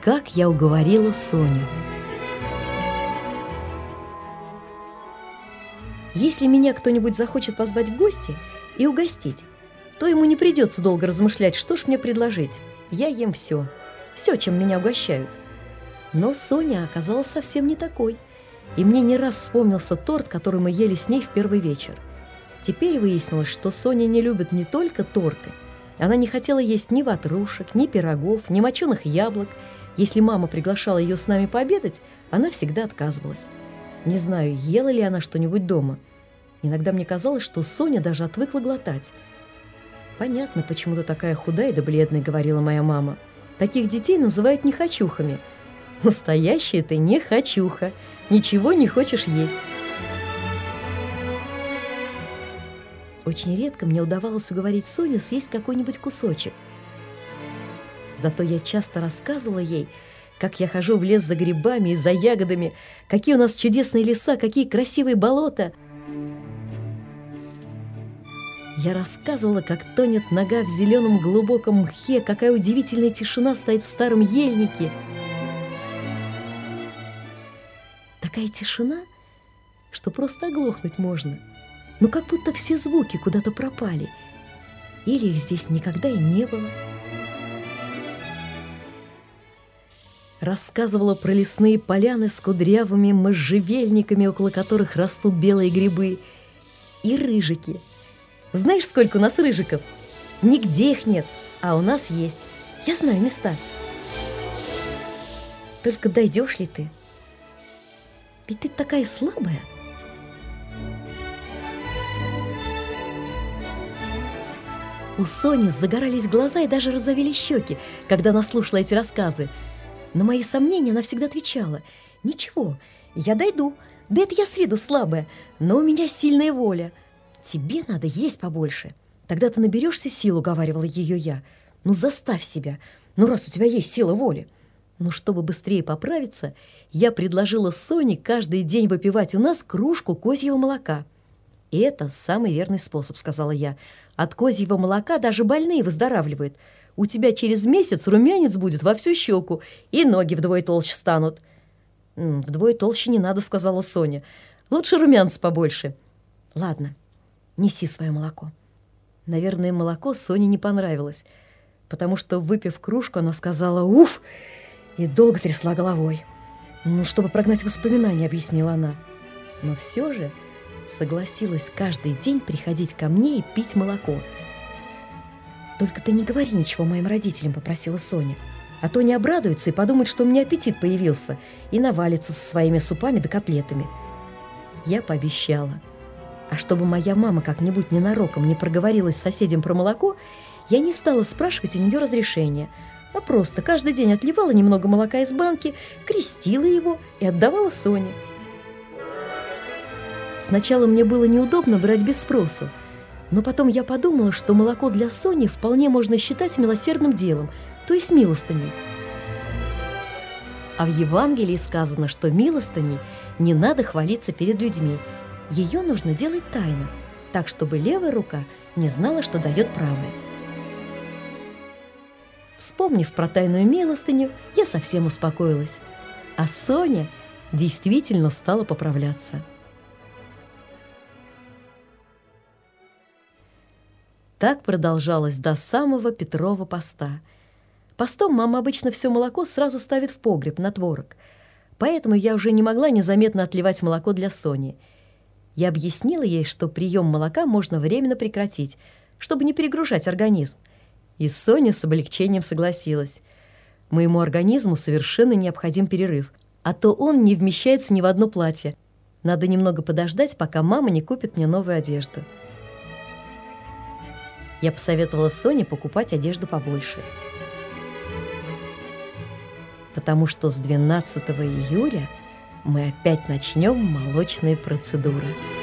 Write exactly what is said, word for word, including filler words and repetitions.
Как я уговорила Соню. Если меня кто-нибудь захочет позвать в гости и угостить, то ему не придется долго размышлять, что ж мне предложить. Я ем все, все, чем меня угощают. Но Соня оказалась совсем не такой, и мне не раз вспомнился торт, который мы ели с ней в первый вечер. Теперь выяснилось, что Соня не любит не только торты. Она не хотела есть ни ватрушек, ни пирогов, ни моченых яблок. Если мама приглашала ее с нами пообедать, она всегда отказывалась. Не знаю, ела ли она что-нибудь дома. Иногда мне казалось, что Соня даже отвыкла глотать. «Понятно, почему ты такая худая да бледная», — говорила моя мама. «Таких детей называют нехочухами». Настоящая ты нехочуха, ничего не хочешь есть. Очень редко мне удавалось уговорить Соню съесть какой-нибудь кусочек. Зато я часто рассказывала ей, как я хожу в лес за грибами и за ягодами, какие у нас чудесные леса, какие красивые болота. Я рассказывала, как тонет нога в зеленом глубоком мхе, какая удивительная тишина стоит в старом ельнике. Такая тишина, что просто оглохнуть можно. Но как будто все звуки куда-то пропали. Или их здесь никогда и не было. Рассказывала про лесные поляны с кудрявыми можжевельниками, около которых растут белые грибы, и рыжики. Знаешь, сколько у нас рыжиков? Нигде их нет, а у нас есть. Я знаю места. Только дойдешь ли ты? Ведь ты такая слабая. У Сони загорались глаза и даже розовели щеки, когда она слушала эти рассказы. На мои сомнения она всегда отвечала: «Ничего, я дойду, да это я с виду слабая, но у меня сильная воля. Тебе надо есть побольше, тогда ты наберешься сил», — уговаривала ее я. «Ну заставь себя, ну раз у тебя есть сила воли». Но чтобы быстрее поправиться, я предложила Соне каждый день выпивать у нас кружку козьего молока. «И это самый верный способ», — сказала я. «От козьего молока даже больные выздоравливают. У тебя через месяц румянец будет во всю щеку, и ноги вдвое толще станут». «Вдвое толще не надо», — сказала Соня. «Лучше румянца побольше». «Ладно, неси свое молоко». Наверное, молоко Соне не понравилось, потому что, выпив кружку, она сказала «Уф!» и долго трясла головой. «Ну, чтобы прогнать воспоминания», — объяснила она. Но все же согласилась каждый день приходить ко мне и пить молоко. «Только ты не говори ничего моим родителям», — попросила Соня, «а то они обрадуются и подумают, что у меня аппетит появился, и навалятся со своими супами да котлетами». Я пообещала. А чтобы моя мама как-нибудь ненароком не проговорилась с соседям про молоко, я не стала спрашивать у нее разрешения, а просто каждый день отливала немного молока из банки, крестила его и отдавала Соне. Сначала мне было неудобно брать без спросу, но потом я подумала, что молоко для Сони вполне можно считать милосердным делом, то есть милостыней. А в Евангелии сказано, что милостыней не надо хвалиться перед людьми, ее нужно делать тайно, так, чтобы левая рука не знала, что дает правая. Вспомнив про тайную милостыню, я совсем успокоилась, а Соня действительно стала поправляться. Так продолжалось до самого Петрова поста. Постом мама обычно все молоко сразу ставит в погреб на творог, поэтому я уже не могла незаметно отливать молоко для Сони. Я объяснила ей, что прием молока можно временно прекратить, чтобы не перегружать организм. И Соня с облегчением согласилась. Моему организму совершенно необходим перерыв, а то он не вмещается ни в одно платье. Надо немного подождать, пока мама не купит мне новую одежду. Я посоветовала Соне покупать одежду побольше, потому что с двенадцатого июля мы опять начнем молочные процедуры.